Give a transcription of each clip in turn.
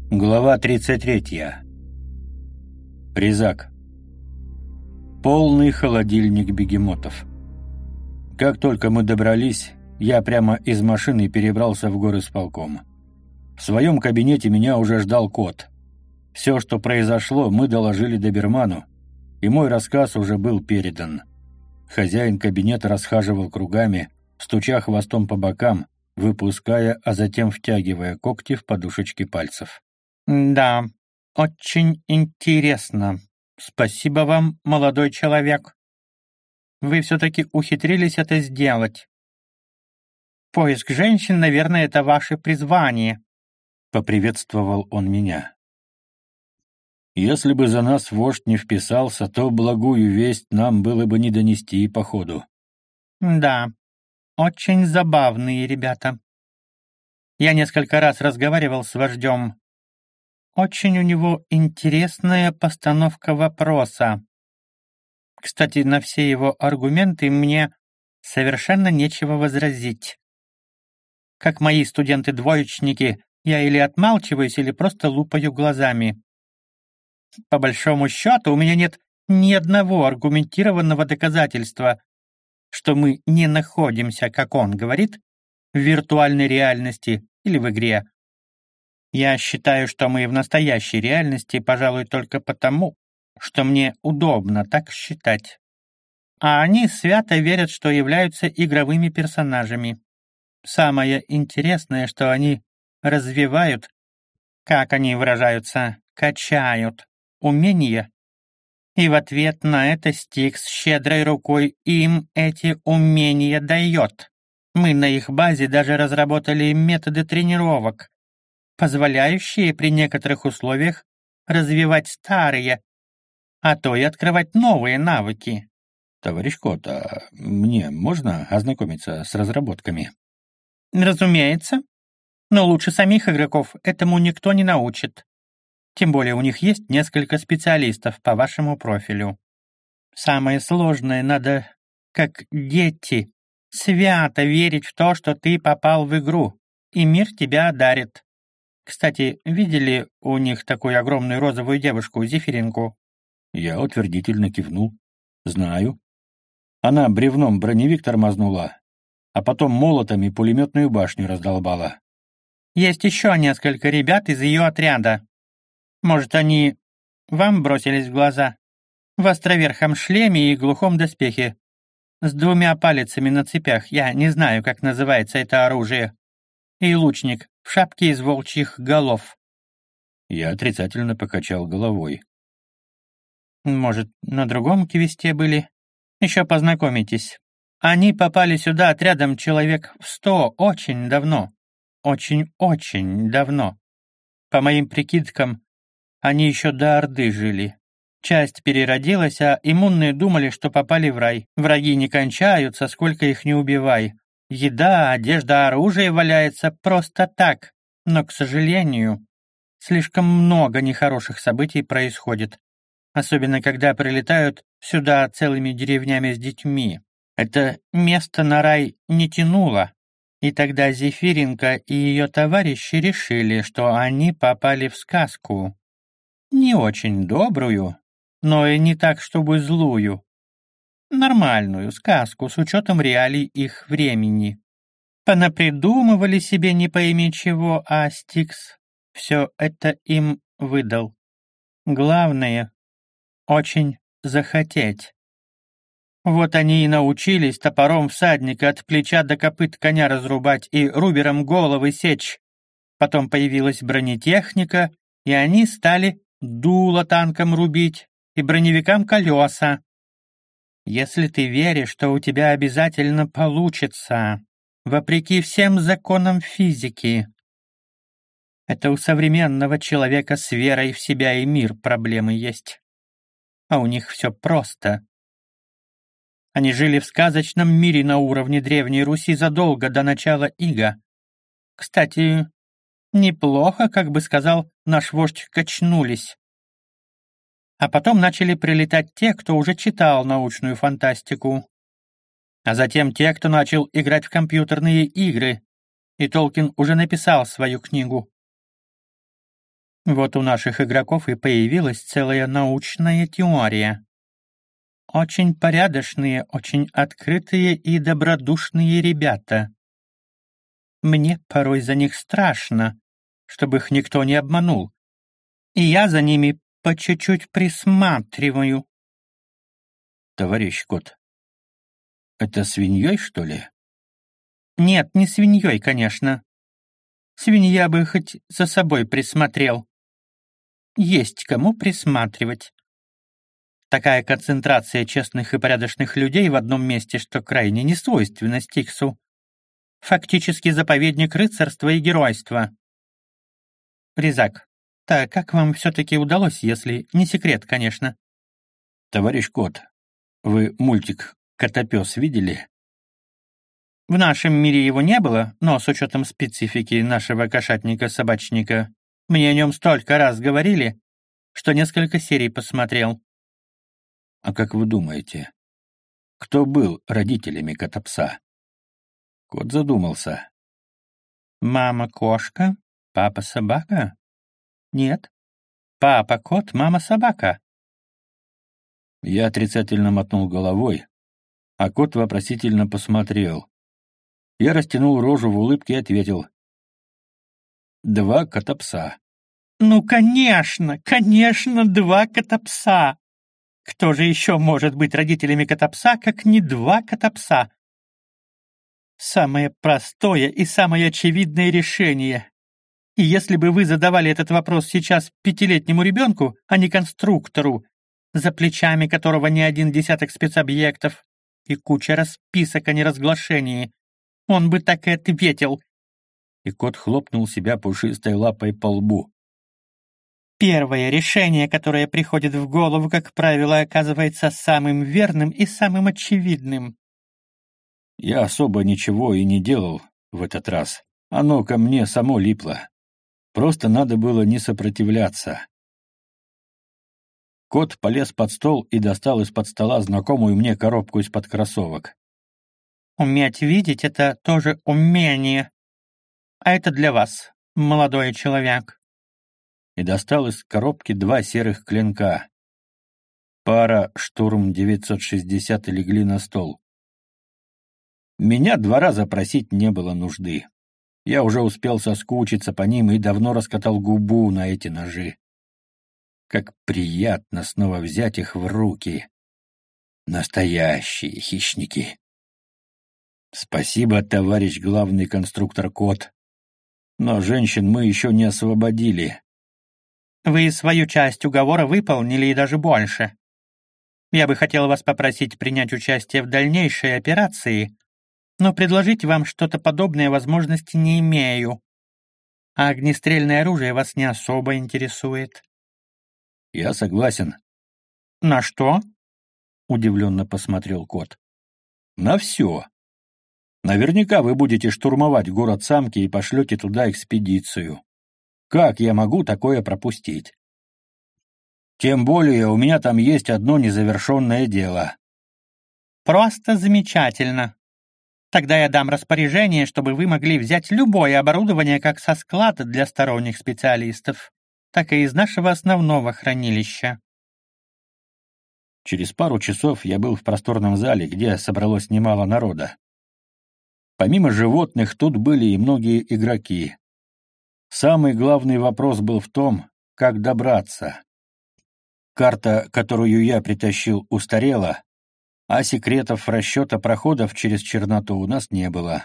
Глава 33. Призак. Полный холодильник бегемотов. Как только мы добрались, я прямо из машины перебрался в горисполком. В своем кабинете меня уже ждал кот. Все, что произошло, мы доложили доберману, и мой рассказ уже был передан. Хозяин кабинета расхаживал кругами, стуча хвостом по бокам, выпуская, а затем втягивая когти в подушечки пальцев. «Да, очень интересно. Спасибо вам, молодой человек. Вы все-таки ухитрились это сделать. Поиск женщин, наверное, это ваше призвание», — поприветствовал он меня. «Если бы за нас вождь не вписался, то благую весть нам было бы не донести по ходу». «Да, очень забавные ребята. Я несколько раз разговаривал с вождем. Очень у него интересная постановка вопроса. Кстати, на все его аргументы мне совершенно нечего возразить. Как мои студенты-двоечники, я или отмалчиваюсь, или просто лупаю глазами. По большому счету, у меня нет ни одного аргументированного доказательства, что мы не находимся, как он говорит, в виртуальной реальности или в игре. Я считаю, что мы в настоящей реальности, пожалуй, только потому, что мне удобно так считать. А они свято верят, что являются игровыми персонажами. Самое интересное, что они развивают, как они выражаются, качают умения, и в ответ на это Стикс щедрой рукой им эти умения дает. Мы на их базе даже разработали методы тренировок, позволяющие при некоторых условиях развивать старые, а то и открывать новые навыки. Товарищ Кот, а мне можно ознакомиться с разработками? Разумеется, но лучше самих игроков этому никто не научит. Тем более у них есть несколько специалистов по вашему профилю. Самое сложное надо, как дети, свято верить в то, что ты попал в игру, и мир тебя одарит. Кстати, видели у них такую огромную розовую девушку, Зефиринку? Я утвердительно кивнул. Знаю. Она бревном броневик тормознула, а потом молотами пулеметную башню раздолбала. Есть еще несколько ребят из ее отряда. Может, они вам бросились в глаза? В островерхом шлеме и глухом доспехе. С 2 палицами на цепях, я не знаю, как называется это оружие. И лучник в шапке из волчьих голов. Я отрицательно покачал головой. Может, на другом квесте были? Еще познакомитесь. Они попали сюда отрядом человек в 100 очень давно. Очень-очень давно. По моим прикидкам, они еще до Орды жили. Часть переродилась, а иммунные думали, что попали в рай. Враги не кончаются, сколько их не убивай. Еда, одежда, оружие валяется просто так. Но, к сожалению, слишком много нехороших событий происходит. Особенно, когда прилетают сюда целыми деревнями с детьми. Это место на рай не тянуло. И тогда Зефиринка и ее товарищи решили, что они попали в сказку. Не очень добрую, но и не так, чтобы злую. Нормальную сказку с учетом реалий их времени. Понапридумывали себе не пойми чего, а Стикс все это им выдал. Главное — очень захотеть. Вот они и научились топором всадника от плеча до копыт коня разрубать и рубером головы сечь. Потом появилась бронетехника, и они стали дуло танком рубить и броневикам колеса. Если ты веришь, что у тебя обязательно получится, вопреки всем законам физики, это у современного человека с верой в себя и мир проблемы есть. А у них все просто. Они жили в сказочном мире на уровне Древней Руси задолго до начала ига. Кстати, неплохо, как бы сказал наш вождь, качнулись. А потом начали прилетать те, кто уже читал научную фантастику. А затем те, кто начал играть в компьютерные игры. И Толкин уже написал свою книгу. Вот у наших игроков и появилась целая научная теория. Очень порядочные, очень открытые и добродушные ребята. Мне порой за них страшно, чтобы их никто не обманул. И я за ними по чуть-чуть присматриваю. Товарищ Кот, это свиньей, что ли? Нет, не свиньей, конечно. Свинья бы хоть за собой присмотрел. Есть кому присматривать. Такая концентрация честных и порядочных людей в одном месте, что крайне не свойственно Стиксу. Фактически заповедник рыцарства и геройства. Резак, так как вам все-таки удалось, если не секрет, конечно? Товарищ Кот, вы мультик «Котопес» видели? В нашем мире его не было, но с учетом специфики нашего кошатника-собачника мне о нем столько раз говорили, что несколько серий посмотрел. А как вы думаете, кто был родителями Котопса? Кот задумался. Мама кошка, папа собака? Нет. Папа кот, мама собака. Я отрицательно мотнул головой, а кот вопросительно посмотрел. Я растянул рожу в улыбке и ответил. 2 Котопса. Ну, конечно, 2 Котопса. Кто же еще может быть родителями Котопса, как не 2 Котопса? Самое простое и самое очевидное решение. И если бы вы задавали этот вопрос сейчас 5-летнему ребенку, а не конструктору, за плечами которого не один десяток спецобъектов и куча расписок о неразглашении, он бы так и ответил. И кот хлопнул себя пушистой лапой по лбу. Первое решение, которое приходит в голову, как правило, оказывается самым верным и самым очевидным. Я особо ничего и не делал в этот раз. Оно ко мне само липло. Просто надо было не сопротивляться. Кот полез под стол и достал из-под стола знакомую мне коробку из-под кроссовок. Уметь видеть — это тоже умение. А это для вас, молодой человек. И достал из коробки 2 серых клинка. Пара «Штурм-960» легли на стол. Меня 2 раза просить не было нужды. Я уже успел соскучиться по ним и давно раскатал губу на эти ножи. Как приятно снова взять их в руки. Настоящие хищники. Спасибо, товарищ главный конструктор Кот. Но женщин мы еще не освободили. Вы свою часть уговора выполнили и даже больше. Я бы хотел вас попросить принять участие в дальнейшей операции, но предложить вам что-то подобное возможности не имею. А огнестрельное оружие вас не особо интересует. Я согласен. На что? Удивленно посмотрел Кот. На все. Наверняка вы будете штурмовать город Самки и пошлете туда экспедицию. Как я могу такое пропустить? Тем более у меня там есть одно незавершенное дело. Просто замечательно. Тогда я дам распоряжение, чтобы вы могли взять любое оборудование как со склада для сторонних специалистов, так и из нашего основного хранилища. Через пару часов я был в просторном зале, где собралось немало народа. Помимо животных, тут были и многие игроки. Самый главный вопрос был в том, как добраться. Карта, которую я притащил, устарела, а секретов расчета проходов через черноту у нас не было.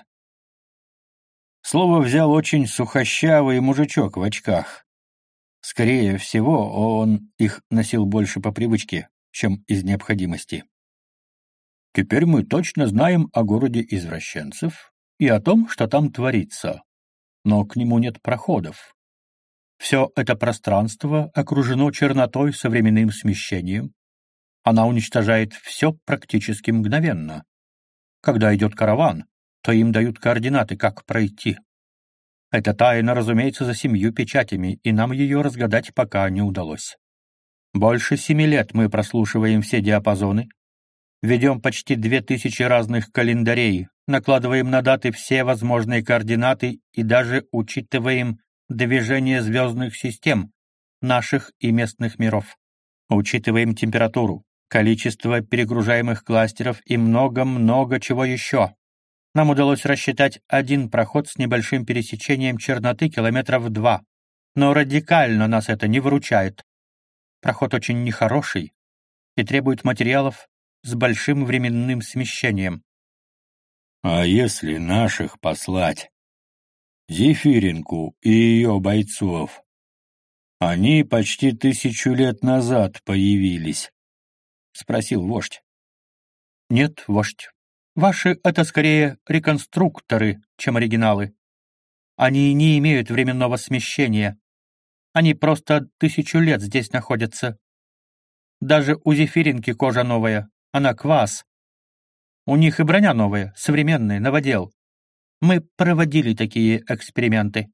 Слово взял очень сухощавый мужичок в очках. Скорее всего, он их носил больше по привычке, чем из необходимости. Теперь мы точно знаем о городе извращенцев и о том, что там творится, но к нему нет проходов. Все это пространство окружено чернотой со временным смещением. Она уничтожает все практически мгновенно. Когда идет караван, то им дают координаты, как пройти. Эта тайна, разумеется, за 7 печатями, и нам ее разгадать пока не удалось. Больше 7 лет мы прослушиваем все диапазоны, ведем почти 2000 разных календарей, накладываем на даты все возможные координаты и даже учитываем движение звездных систем, наших и местных миров. Учитываем температуру, количество перегружаемых кластеров и много-много чего еще. Нам удалось рассчитать один проход с небольшим пересечением черноты километров 2, но радикально нас это не выручает. Проход очень нехороший и требует материалов с большим временным смещением. А если наших послать? Зефиринку и ее бойцов. Они почти 1000 лет назад появились, — спросил вождь. Нет, вождь. Ваши — это скорее реконструкторы, чем оригиналы. Они не имеют временного смещения. Они просто 1000 лет здесь находятся. Даже у зефиринки кожа новая, она квас. У них и броня новая, современная, новодел. Мы проводили такие эксперименты.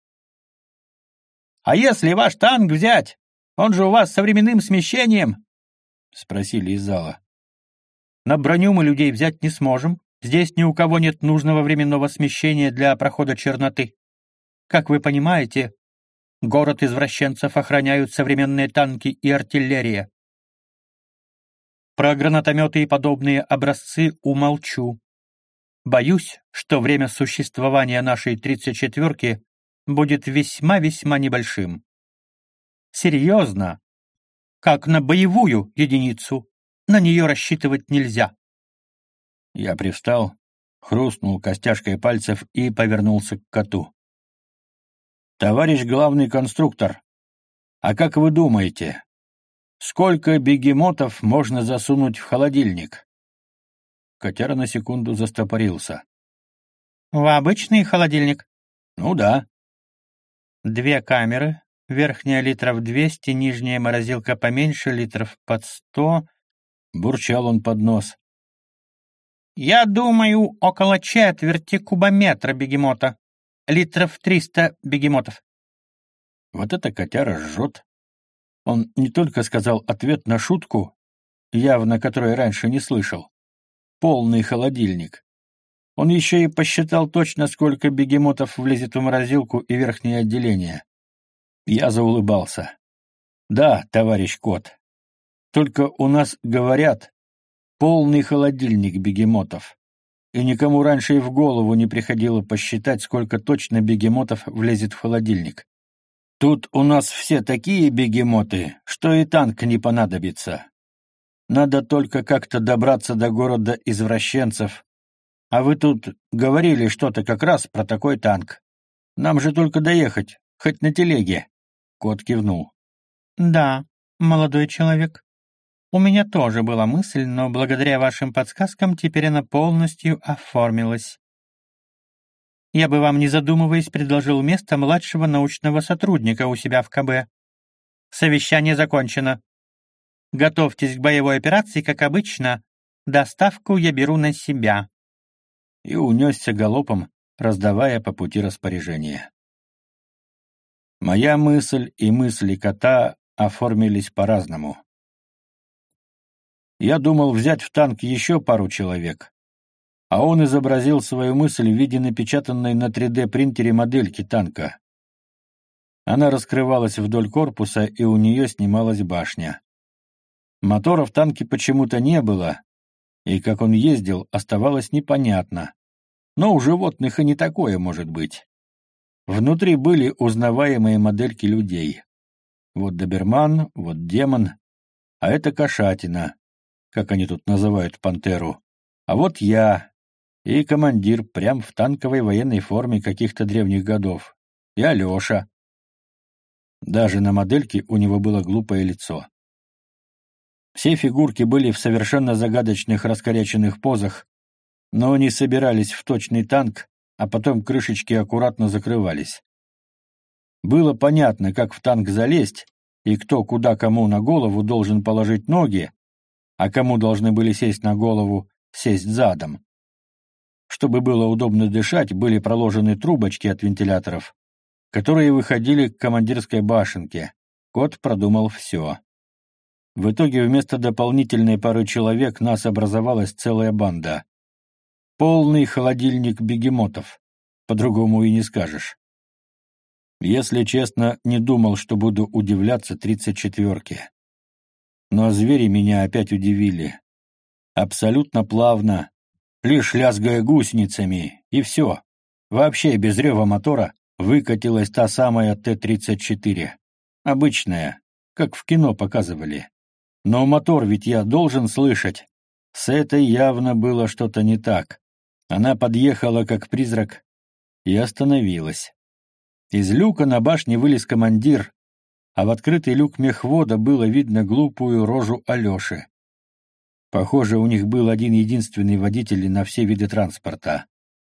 «А если ваш танк взять? Он же у вас со временным смещением?» — спросили из зала. «На броню мы людей взять не сможем. Здесь ни у кого нет нужного временного смещения для прохода черноты. Как вы понимаете, город извращенцев охраняют современные танки и артиллерия. Про гранатометы и подобные образцы умолчу. Боюсь, что время существования нашей 34-ки будет весьма-весьма небольшим. Серьезно, как на боевую единицу, на нее рассчитывать нельзя». Я привстал, хрустнул костяшкой пальцев и повернулся к коту. «Товарищ главный конструктор, а как вы думаете, сколько бегемотов можно засунуть в холодильник?» Котяра на секунду застопорился. «В обычный холодильник?» «Ну да». 2 камеры, верхняя литров 200, нижняя морозилка поменьше, литров под 100. Бурчал он под нос. «Я думаю, около четверти кубометра бегемота. Литров 300 бегемотов». Вот это котяра жжет. Он не только сказал ответ на шутку, явно которой раньше не слышал. Полный холодильник. Он еще и посчитал точно, сколько бегемотов влезет в морозилку и верхнее отделение. Я заулыбался. «Да, товарищ кот. Только у нас, говорят, полный холодильник бегемотов. И никому раньше и в голову не приходило посчитать, сколько точно бегемотов влезет в холодильник. Тут у нас все такие бегемоты, что и танк не понадобится. Надо только как-то добраться до города извращенцев. А вы тут говорили что-то как раз про такой танк. Нам же только доехать, хоть на телеге». Кот кивнул. «Да, молодой человек. У меня тоже была мысль, но благодаря вашим подсказкам теперь она полностью оформилась. Я бы вам, не задумываясь, предложил место младшего научного сотрудника у себя в КБ. Совещание закончено. Готовьтесь к боевой операции, как обычно. Доставку я беру на себя». И унесся галопом, раздавая по пути распоряжения. Моя мысль и мысли кота оформились по-разному. Я думал взять в танк еще пару человек, а он изобразил свою мысль в виде напечатанной на 3D-принтере модельки танка. Она раскрывалась вдоль корпуса, и у нее снималась башня. Мотора в танке почему-то не было, и как он ездил, оставалось непонятно. Но у животных и не такое может быть. Внутри были узнаваемые модельки людей. Вот доберман, вот демон, а это кошатина, как они тут называют пантеру. А вот я и командир прям в танковой военной форме каких-то древних годов. И Алеша. Даже на модельке у него было глупое лицо. Все фигурки были в совершенно загадочных раскоряченных позах, но они собирались в точный танк, а потом крышечки аккуратно закрывались. Было понятно, как в танк залезть, и кто куда кому на голову должен положить ноги, а кому должны были сесть на голову, сесть задом. Чтобы было удобно дышать, были проложены трубочки от вентиляторов, которые выходили к командирской башенке. Кот продумал все. В итоге вместо дополнительной пары человек нас образовалась целая банда. Полный холодильник бегемотов, по-другому и не скажешь. Если честно, не думал, что буду удивляться 34-ке. Но звери меня опять удивили. Абсолютно плавно, лишь лязгая гусеницами, и все. Вообще без рева мотора выкатилась та самая Т-34. Обычная, как в кино показывали. Но мотор ведь я должен слышать. С этой явно было что-то не так. Она подъехала как призрак и остановилась. Из люка на башне вылез командир, а в открытый люк мехвода было видно глупую рожу Алеши. Похоже, у них был один-единственный водитель на все виды транспорта.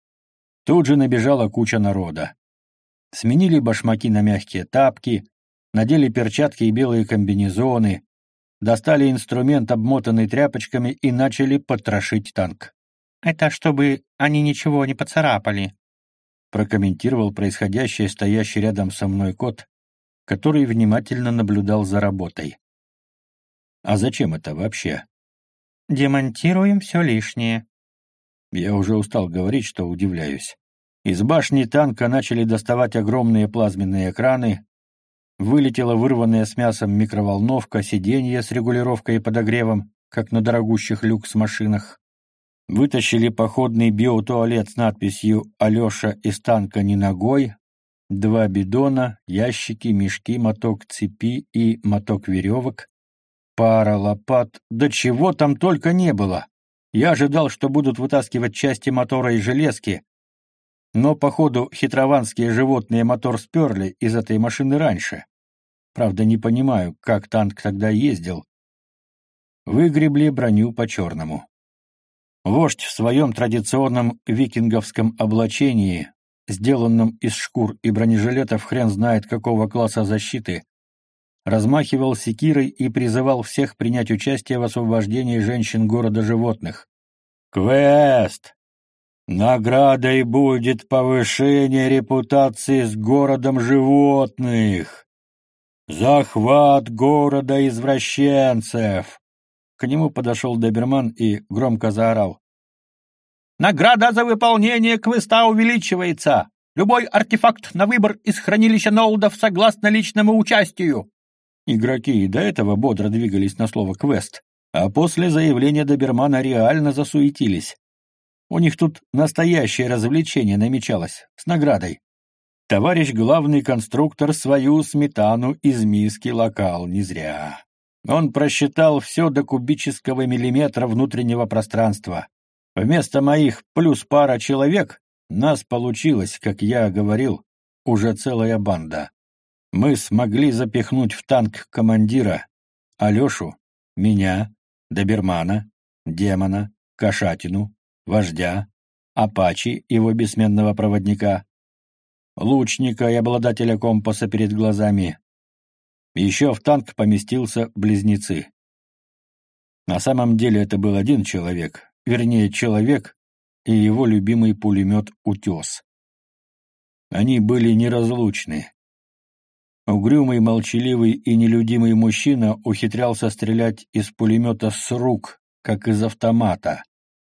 Тут же набежала куча народа. Сменили башмаки на мягкие тапки, надели перчатки и белые комбинезоны, достали инструмент, обмотанный тряпочками, и начали потрошить танк. «Это чтобы они ничего не поцарапали», — прокомментировал происходящее стоящий рядом со мной кот, который внимательно наблюдал за работой. «А зачем это вообще?» «Демонтируем все лишнее». Я уже устал говорить, что удивляюсь. Из башни танка начали доставать огромные плазменные экраны, вылетела вырванная с мясом микроволновка, сиденье с регулировкой и подогревом, как на дорогущих люкс-машинах. Вытащили походный биотуалет с надписью «Алеша из танка не ногой», 2 бидона, ящики, мешки, моток цепи и моток веревок, пара лопат, да чего там только не было. Я ожидал, что будут вытаскивать части мотора и железки, но, походу, хитрованские животные мотор сперли из этой машины раньше. Правда, не понимаю, как танк тогда ездил. Выгребли броню по-черному. Вождь в своем традиционном викинговском облачении, сделанном из шкур и бронежилетов хрен знает какого класса защиты, размахивал секирой и призывал всех принять участие в освобождении женщин города животных. «Квест! Наградой будет повышение репутации с городом животных! Захват города извращенцев!» К нему подошел доберман и громко заорал. «Награда за выполнение квеста увеличивается! Любой артефакт на выбор из хранилища Нолдов согласно личному участию!» Игроки и до этого бодро двигались на слово «квест», а после заявления добермана реально засуетились. У них тут настоящее развлечение намечалось, с наградой. Товарищ главный конструктор свою сметану из миски локал не зря. Он просчитал все до кубического миллиметра внутреннего пространства. Вместо моих плюс пара человек нас получилось, как я говорил, уже целая банда. Мы смогли запихнуть в танк командира, Алешу, меня, добермана, демона, кошатину, вождя, Апачи, его бессменного проводника, лучника и обладателя компаса перед глазами. Еще в танк поместился близнецы. На самом деле это был один человек, вернее, человек и его любимый пулемет «Утес». Они были неразлучны. Угрюмый, молчаливый и нелюдимый мужчина ухитрялся стрелять из пулемета с рук, как из автомата.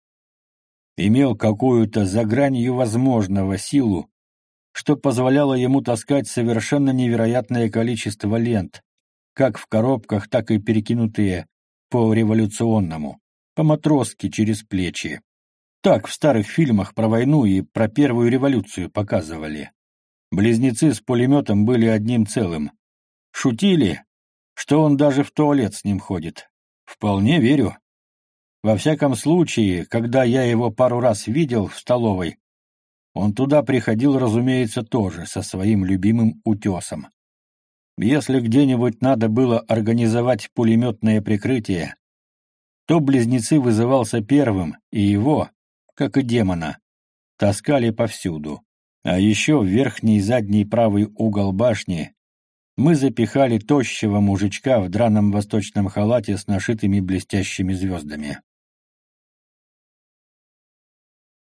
Имел какую-то за гранью возможного силу, что позволяло ему таскать совершенно невероятное количество лент, как в коробках, так и перекинутые по-революционному, по-матросски через плечи. Так в старых фильмах про войну и про первую революцию показывали. Близнецы с пулеметом были одним целым. Шутили, что он даже в туалет с ним ходит. Вполне верю. Во всяком случае, когда я его пару раз видел в столовой, он туда приходил, разумеется, тоже со своим любимым утесом. Если где-нибудь надо было организовать пулеметное прикрытие, то близнецы вызывался первым, и его, как и демона, таскали повсюду. А еще в верхний и задний правый угол башни мы запихали тощего мужичка в драном восточном халате с нашитыми блестящими звездами.